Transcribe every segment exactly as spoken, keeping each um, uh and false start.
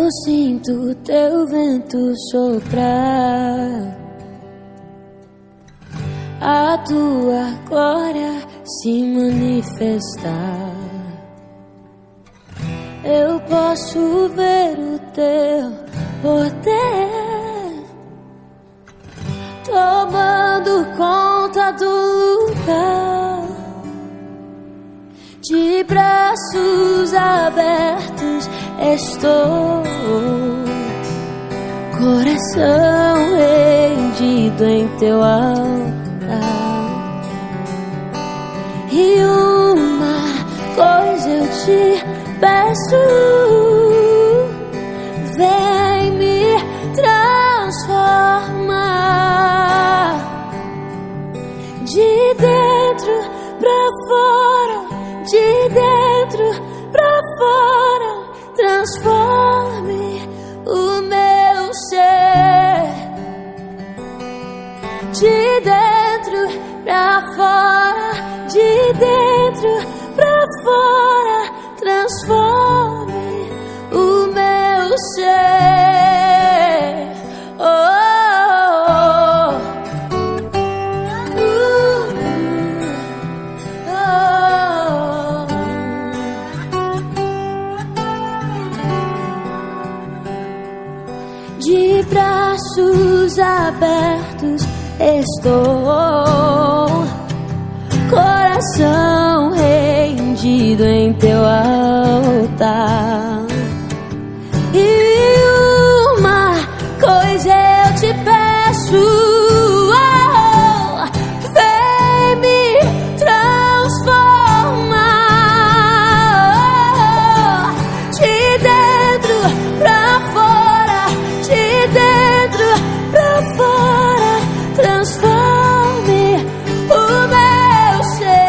Eu sinto teu vento soprar, a tua glória se manifestar. Eu posso ver o teu poder tomando conta do lugar. De braços abertos estou, coração rendido em teu altar. E uma coisa eu te peço: vem me transformar, de dentro pra fora, de dentro pra fora. Transforme o meu ser, de dentro pra fora, de dentro pra fora. Transforme o meu ser. Oh, oh, oh. Uh, oh. De braços abertos estou, coração rendido em teu altar. E uma coisa eu te peço: oh, vem me transformar, de dentro pra fora, de dentro pra fora. Transforme o meu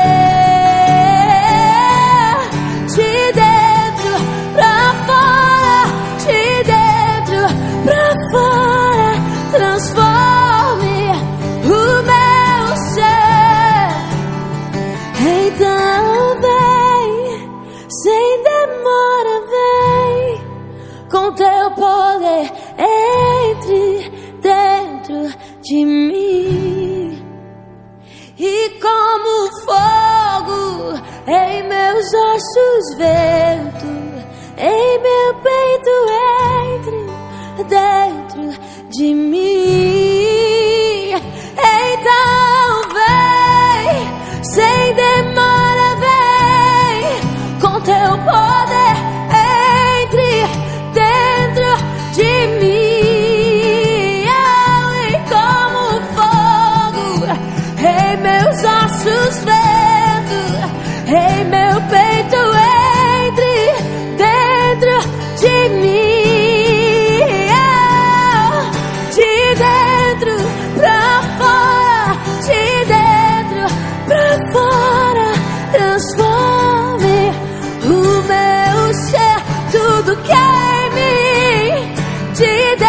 ser, de dentro pra fora, de dentro pra fora. Transforme o meu ser. Então vem, sem demora, vem com teu poder, entre dentro de mim. E como fogo em meus ossos, vento em meu peito, entre dentro de mim. Então vem, sem demora, vem com teu poder, entre dentro de mim. Em meus ossos, vento em meu peito, entre dentro de mim. De dentro pra fora, de dentro pra fora. Transforme o meu ser, tudo que é em mim. De dentro